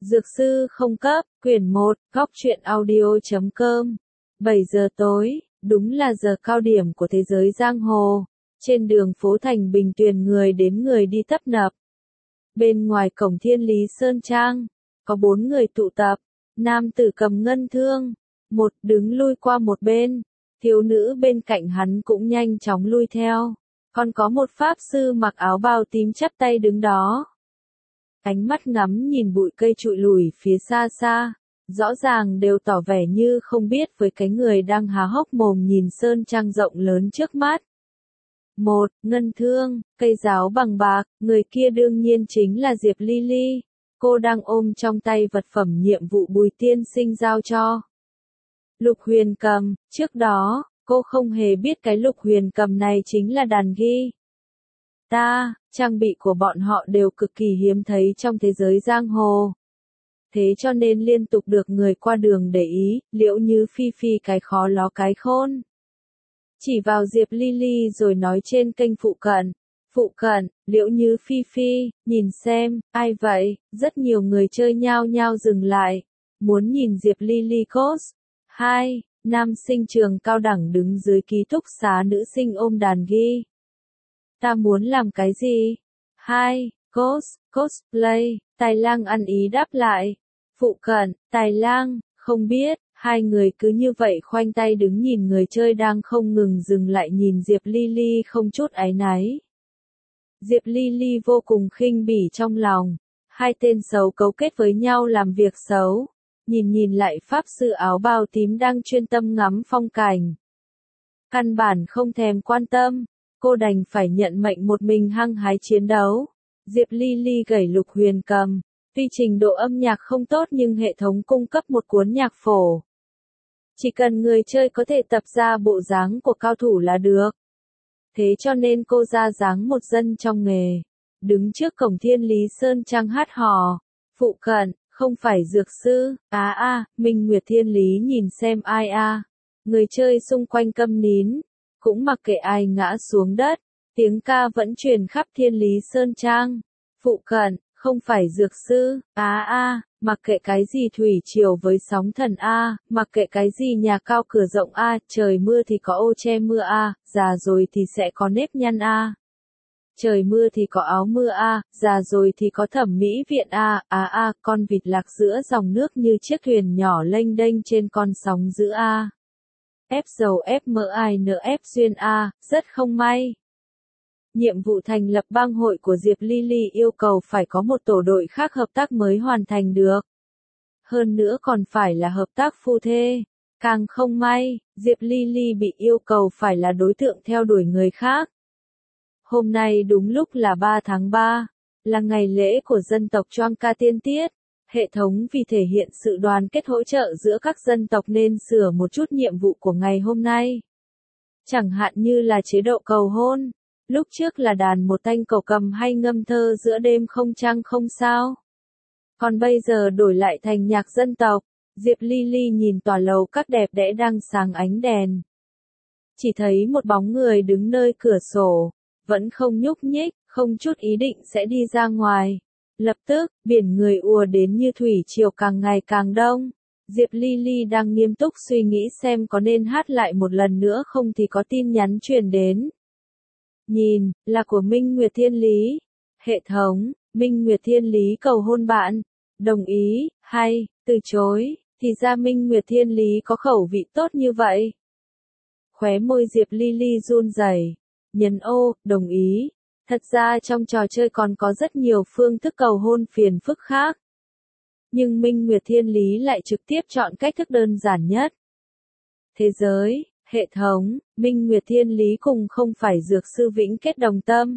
Dược sư không cấp, quyển 1, góc truyện audio.com. 7 giờ tối, đúng là giờ cao điểm của thế giới giang hồ. Trên đường phố thành Bình Tuyền người đến người đi tấp nập. Bên ngoài cổng Thiên Lý Sơn Trang, có 4 người tụ tập. Nam tử cầm ngân thương, một đứng lui qua một bên. Thiếu nữ bên cạnh hắn cũng nhanh chóng lui theo. Còn có một pháp sư mặc áo bào tím chắp tay đứng đó. Ánh mắt ngắm nhìn bụi cây trụi lùi phía xa xa, rõ ràng đều tỏ vẻ như không biết với cái người đang há hốc mồm nhìn sơn trang rộng lớn trước mắt. Một, ngân thương, cây giáo bằng bạc, người kia đương nhiên chính là Diệp Ly Ly. Cô đang ôm trong tay vật phẩm nhiệm vụ Bùi tiên sinh giao cho. Lục huyền cầm, trước đó, cô không hề biết cái lục huyền cầm này chính là đàn ghi. Trang bị của bọn họ đều cực kỳ hiếm thấy trong thế giới giang hồ. Thế cho nên liên tục được người qua đường để ý, Liễu Như Phi Phi cái khó ló cái khôn. Chỉ vào Diệp Ly Ly rồi nói trên kênh phụ cận, Liễu Như Phi Phi, nhìn xem, ai vậy, rất nhiều người chơi nhao nhao dừng lại, muốn nhìn Diệp Ly Ly cos. 2. Nam sinh trường cao đẳng đứng dưới ký túc xá nữ sinh ôm đàn ghi. Ta muốn làm cái gì? 2. Cosplay, Tài Lang ăn ý đáp lại. Phụ cận, Tài Lang, không biết, hai người cứ như vậy khoanh tay đứng nhìn người chơi đang không ngừng dừng lại nhìn Diệp Ly Ly không chút áy náy. Diệp Ly Ly vô cùng khinh bỉ trong lòng, hai tên xấu cấu kết với nhau làm việc xấu. Nhìn lại pháp sư áo bào tím đang chuyên tâm ngắm phong cảnh. Căn bản không thèm quan tâm. Cô đành phải nhận mệnh một mình hăng hái chiến đấu. Diệp Ly Ly gảy lục huyền cầm. Tuy trình độ âm nhạc không tốt nhưng hệ thống cung cấp một cuốn nhạc phổ. Chỉ cần người chơi có thể tập ra bộ dáng của cao thủ là được. Thế cho nên cô ra dáng một dân trong nghề. Đứng trước cổng Thiên Lý Sơn Trang hát hò. Phụ cận, không phải dược sư. Minh Nguyệt Thiên Lý nhìn xem ai Người chơi xung quanh câm nín. Cũng mặc kệ ai ngã xuống đất, tiếng ca vẫn truyền khắp Thiên Lý Sơn Trang. Phụ cận, không phải dược sư, mặc kệ cái gì thủy triều với sóng thần mặc kệ cái gì nhà cao cửa rộng trời mưa thì có ô che mưa già rồi thì sẽ có nếp nhăn trời mưa thì có áo mưa già rồi thì có thẩm mỹ viện con vịt lạc giữa dòng nước như chiếc thuyền nhỏ lênh đênh trên con sóng dữ F dầu F mỡ INF xuyên rất không may. Nhiệm vụ thành lập bang hội của Diệp Ly Ly yêu cầu phải có một tổ đội khác hợp tác mới hoàn thành được. Hơn nữa còn phải là hợp tác phu thê. Càng không may, Diệp Ly Ly bị yêu cầu phải là đối tượng theo đuổi người khác. Hôm nay đúng lúc là 3 tháng 3, là ngày lễ của dân tộc Choang Ca Tiên Tiết. Hệ thống vì thể hiện sự đoàn kết hỗ trợ giữa các dân tộc nên sửa một chút nhiệm vụ của ngày hôm nay. Chẳng hạn như là chế độ cầu hôn, lúc trước là đàn một thanh cẩu cầm hay ngâm thơ giữa đêm không trăng không sao. Còn bây giờ đổi lại thành nhạc dân tộc, Diệp Ly Ly nhìn tòa lầu các đẹp đẽ đang sáng ánh đèn. Chỉ thấy một bóng người đứng nơi cửa sổ, vẫn không nhúc nhích, không chút ý định sẽ đi ra ngoài. Lập tức, biển người ùa đến như thủy triều càng ngày càng đông. Diệp Ly Ly đang nghiêm túc suy nghĩ xem có nên hát lại một lần nữa không thì có tin nhắn truyền đến. Nhìn, là của Minh Nguyệt Thiên Lý. Hệ thống, Minh Nguyệt Thiên Lý cầu hôn bạn. Đồng ý, hay, từ chối, thì ra Minh Nguyệt Thiên Lý có khẩu vị tốt như vậy. Khóe môi Diệp Ly Ly run rẩy, nhấn ô, đồng ý. Thật ra trong trò chơi còn có rất nhiều phương thức cầu hôn phiền phức khác. Nhưng Minh Nguyệt Thiên Lý lại trực tiếp chọn cách thức đơn giản nhất. Thế giới, hệ thống, Minh Nguyệt Thiên Lý cùng không phải dược sư vĩnh kết đồng tâm.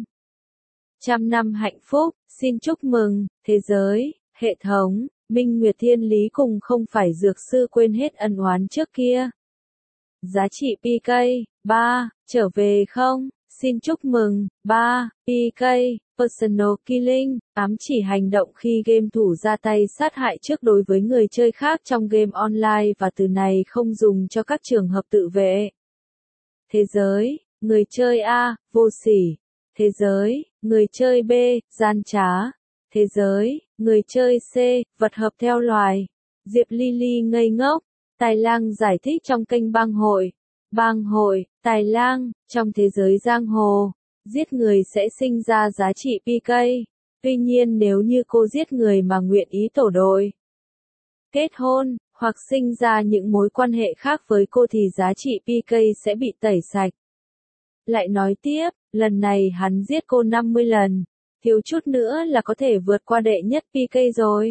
100 năm hạnh phúc, xin chúc mừng, thế giới, hệ thống, Minh Nguyệt Thiên Lý cùng không phải dược sư quên hết ân oán trước kia. Giá trị PK, 3, trở về không? Xin chúc mừng, 3, PK, Personal Killing, ám chỉ hành động khi game thủ ra tay sát hại trước đối với người chơi khác trong game online và từ này không dùng cho các trường hợp tự vệ. Thế giới, người chơi A, vô sỉ. Thế giới, người chơi B, gian trá. Thế giới, người chơi C, vật hợp theo loài. Diệp Lily ngây ngốc. Tài Lang giải thích trong kênh bang hội. Bang hội, Tài Lang, trong thế giới giang hồ, giết người sẽ sinh ra giá trị PK. Tuy nhiên nếu như cô giết người mà nguyện ý tổ đội, kết hôn, hoặc sinh ra những mối quan hệ khác với cô thì giá trị PK sẽ bị tẩy sạch. Lại nói tiếp, lần này hắn giết cô 50 lần, thiếu chút nữa là có thể vượt qua đệ nhất PK rồi.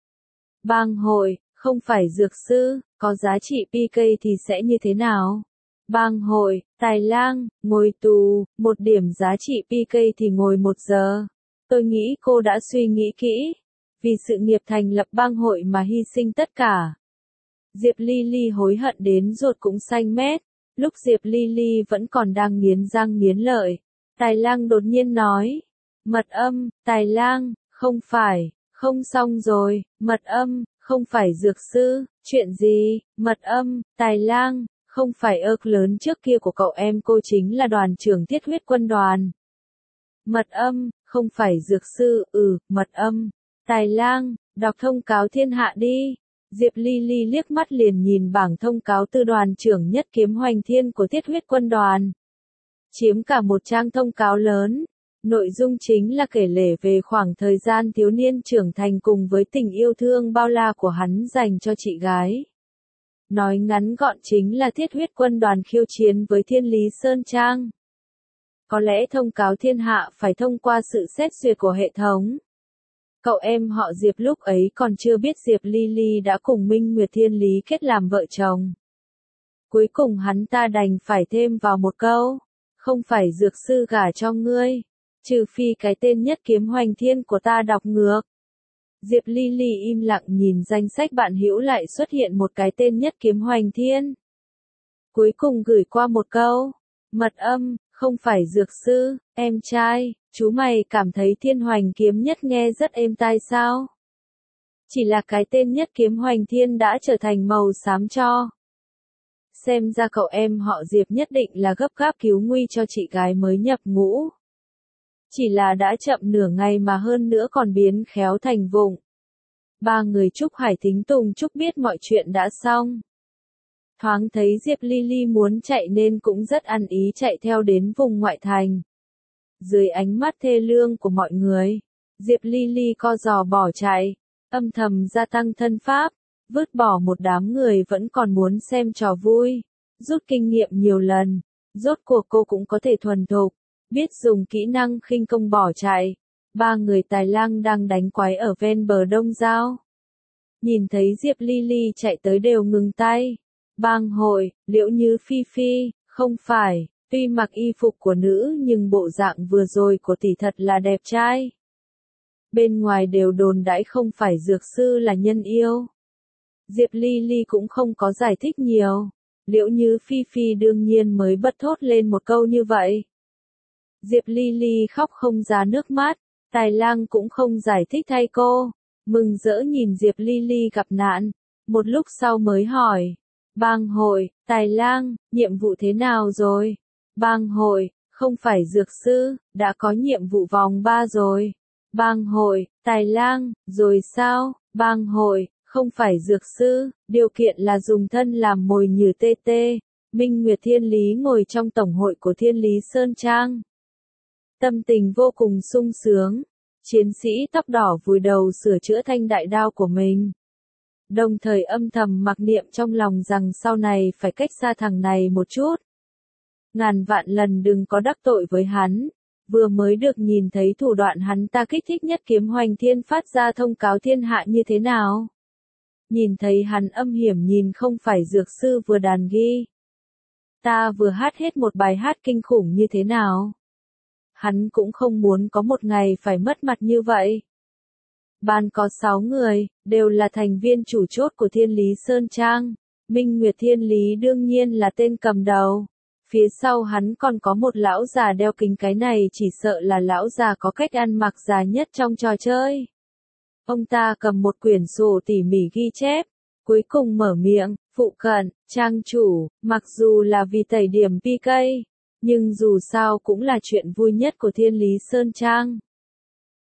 Bang hội, không phải dược sư, có giá trị PK thì sẽ như thế nào? Bang hội, Tài Lang, ngồi tù, 1 điểm giá trị PK thì ngồi 1 giờ. Tôi nghĩ cô đã suy nghĩ kỹ, vì sự nghiệp thành lập bang hội mà hy sinh tất cả. Diệp Lily hối hận đến ruột cũng xanh mét. Lúc Diệp Lily vẫn còn đang nghiến răng nghiến lợi, Tài Lang đột nhiên nói. Mật âm, Tài Lang, không phải, không xong rồi, mật âm, không phải dược sư, chuyện gì, mật âm, Tài Lang, không phải ớc lớn trước kia của cậu em cô chính là đoàn trưởng thiết huyết quân đoàn. Mật âm, không phải dược sư, mật âm, Tài Lang, đọc thông cáo thiên hạ đi. Diệp Lily liếc mắt liền nhìn bảng thông cáo từ đoàn trưởng nhất kiếm hoành thiên của thiết huyết quân đoàn. Chiếm cả một trang thông cáo lớn. Nội dung chính là kể lể về khoảng thời gian thiếu niên trưởng thành cùng với tình yêu thương bao la của hắn dành cho chị gái. Nói ngắn gọn chính là thiết huyết quân đoàn khiêu chiến với Thiên Lý Sơn Trang. Có lẽ thông cáo thiên hạ phải thông qua sự xét duyệt của hệ thống. Cậu em họ Diệp lúc ấy còn chưa biết Diệp Lily đã cùng Minh Nguyệt Thiên Lý kết làm vợ chồng. Cuối cùng hắn ta đành phải thêm vào một câu, không phải dược sư gả cho ngươi, trừ phi cái tên nhất kiếm hoành thiên của ta đọc ngược. Diệp Lily im lặng nhìn danh sách bạn hữu lại xuất hiện một cái tên nhất kiếm hoành thiên. Cuối cùng gửi qua một câu, mật âm, không phải dược sư, em trai, chú mày cảm thấy thiên hoành kiếm nhất nghe rất êm tai sao? Chỉ là cái tên nhất kiếm hoành thiên đã trở thành màu xám cho. Xem ra cậu em họ Diệp nhất định là gấp gáp cứu nguy cho chị gái mới nhập ngũ. Chỉ là đã chậm nửa ngày mà hơn nữa còn biến khéo thành vụng. 3 người Trúc Hải Thính Tùng Trúc biết mọi chuyện đã xong. Thoáng thấy Diệp Lily muốn chạy nên cũng rất ăn ý chạy theo đến vùng ngoại thành. Dưới ánh mắt thê lương của mọi người, Diệp Lily co giò bỏ chạy, âm thầm gia tăng thân pháp, vứt bỏ một đám người vẫn còn muốn xem trò vui, rút kinh nghiệm nhiều lần, rốt cuộc cô cũng có thể thuần thục, biết dùng kỹ năng khinh công bỏ chạy. 3 người Tài Lang đang đánh quái ở ven bờ Đông Giao. Nhìn thấy Diệp Lily chạy tới đều ngừng tay. Bang hội, Liễu Như Phi Phi, không phải, tuy mặc y phục của nữ nhưng bộ dạng vừa rồi của tỷ thật là đẹp trai. Bên ngoài đều đồn đãi không phải dược sư là nhân yêu. Diệp Lily cũng không có giải thích nhiều. Liễu Như Phi Phi đương nhiên mới bật thốt lên một câu như vậy. Diệp Lily khóc không ra nước mắt, Tài Lang cũng không giải thích thay cô, mừng rỡ nhìn Diệp Lily gặp nạn, một lúc sau mới hỏi. Bang hội, Tài Lang, nhiệm vụ thế nào rồi? Bang hội, không phải dược sư, đã có nhiệm vụ vòng 3 rồi. Bang hội, Tài Lang, rồi sao? Bang hội, không phải dược sư, điều kiện là dùng thân làm mồi nhử TT. Minh Nguyệt Thiên Lý ngồi trong tổng hội của Thiên Lý Sơn Trang. Tâm tình vô cùng sung sướng. Chiến sĩ tóc đỏ vùi đầu sửa chữa thanh đại đao của mình. Đồng thời âm thầm mặc niệm trong lòng rằng sau này phải cách xa thằng này một chút. Ngàn vạn lần đừng có đắc tội với hắn. Vừa mới được nhìn thấy thủ đoạn hắn ta kích thích nhất kiếm hoành thiên phát ra thông cáo thiên hạ như thế nào. Nhìn thấy hắn âm hiểm nhìn không phải dược sư vừa đàn ghi. Ta vừa hát hết một bài hát kinh khủng như thế nào. Hắn cũng không muốn có một ngày phải mất mặt như vậy. Ban có 6 người, đều là thành viên chủ chốt của Thiên Lý Sơn Trang. Minh Nguyệt Thiên Lý đương nhiên là tên cầm đầu. Phía sau hắn còn có một lão già đeo kính, cái này chỉ sợ là lão già có cách ăn mặc già nhất trong trò chơi. Ông ta cầm một quyển sổ tỉ mỉ ghi chép, cuối cùng mở miệng, phụ cận, trang chủ, mặc dù là vì tẩy điểm PK, nhưng dù sao cũng là chuyện vui nhất của Thiên Lý Sơn Trang.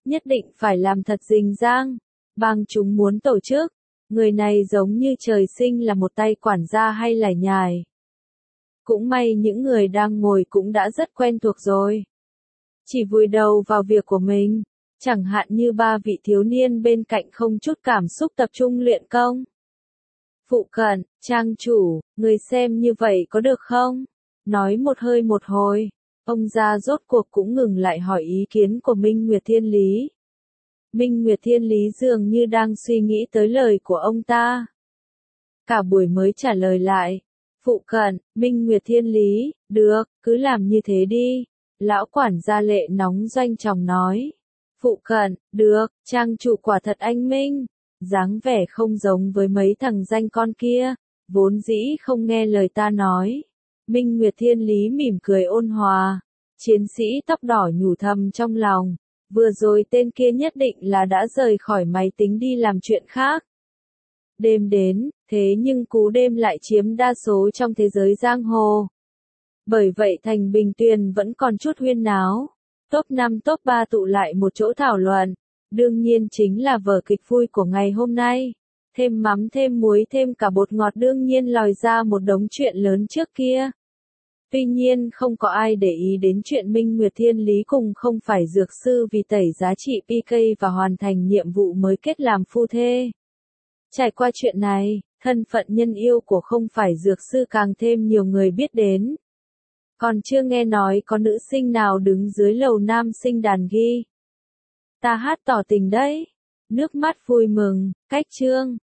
nhất định phải làm thật rình rang. Bang chúng muốn tổ chức, người này giống như trời sinh là một tay quản gia hay lải nhải. Cũng may những người đang ngồi cũng đã rất quen thuộc rồi. Chỉ vùi đầu vào việc của mình, chẳng hạn như ba vị thiếu niên bên cạnh không chút cảm xúc tập trung luyện công. Phụ cận, trang chủ, người xem như vậy có được không? Nói một hơi một hồi, ông già rốt cuộc cũng ngừng lại hỏi ý kiến của Minh Nguyệt Thiên Lý. Minh Nguyệt Thiên Lý dường như đang suy nghĩ tới lời của ông ta. Cả buổi mới trả lời lại. Phụ cận, Minh Nguyệt Thiên Lý, được, cứ làm như thế đi. Lão quản gia Lệ nóng doanh tròng nói. Phụ cận, được, trang chủ quả thật anh minh. Dáng vẻ không giống với mấy thằng danh con kia, vốn dĩ không nghe lời ta nói. Minh Nguyệt Thiên Lý mỉm cười ôn hòa. Chiến sĩ tóc đỏ nhủ thầm trong lòng. Vừa rồi tên kia nhất định là đã rời khỏi máy tính đi làm chuyện khác. Đêm đến, thế nhưng cú đêm lại chiếm đa số trong thế giới giang hồ. Bởi vậy thành Bình Tuyền vẫn còn chút huyên náo. Top 5 top 3 tụ lại một chỗ thảo luận. Đương nhiên chính là vở kịch vui của ngày hôm nay. Thêm mắm thêm muối thêm cả bột ngọt đương nhiên lòi ra một đống chuyện lớn trước kia. Tuy nhiên không có ai để ý đến chuyện Minh Nguyệt Thiên Lý cùng không phải dược sư vì tẩy giá trị PK và hoàn thành nhiệm vụ mới kết làm phu thê. Trải qua chuyện này, thân phận nhân yêu của không phải dược sư càng thêm nhiều người biết đến. Còn chưa nghe nói có nữ sinh nào đứng dưới lầu nam sinh đàn ghi. Ta hát tỏ tình đấy. Nước mắt vui mừng, cách chương.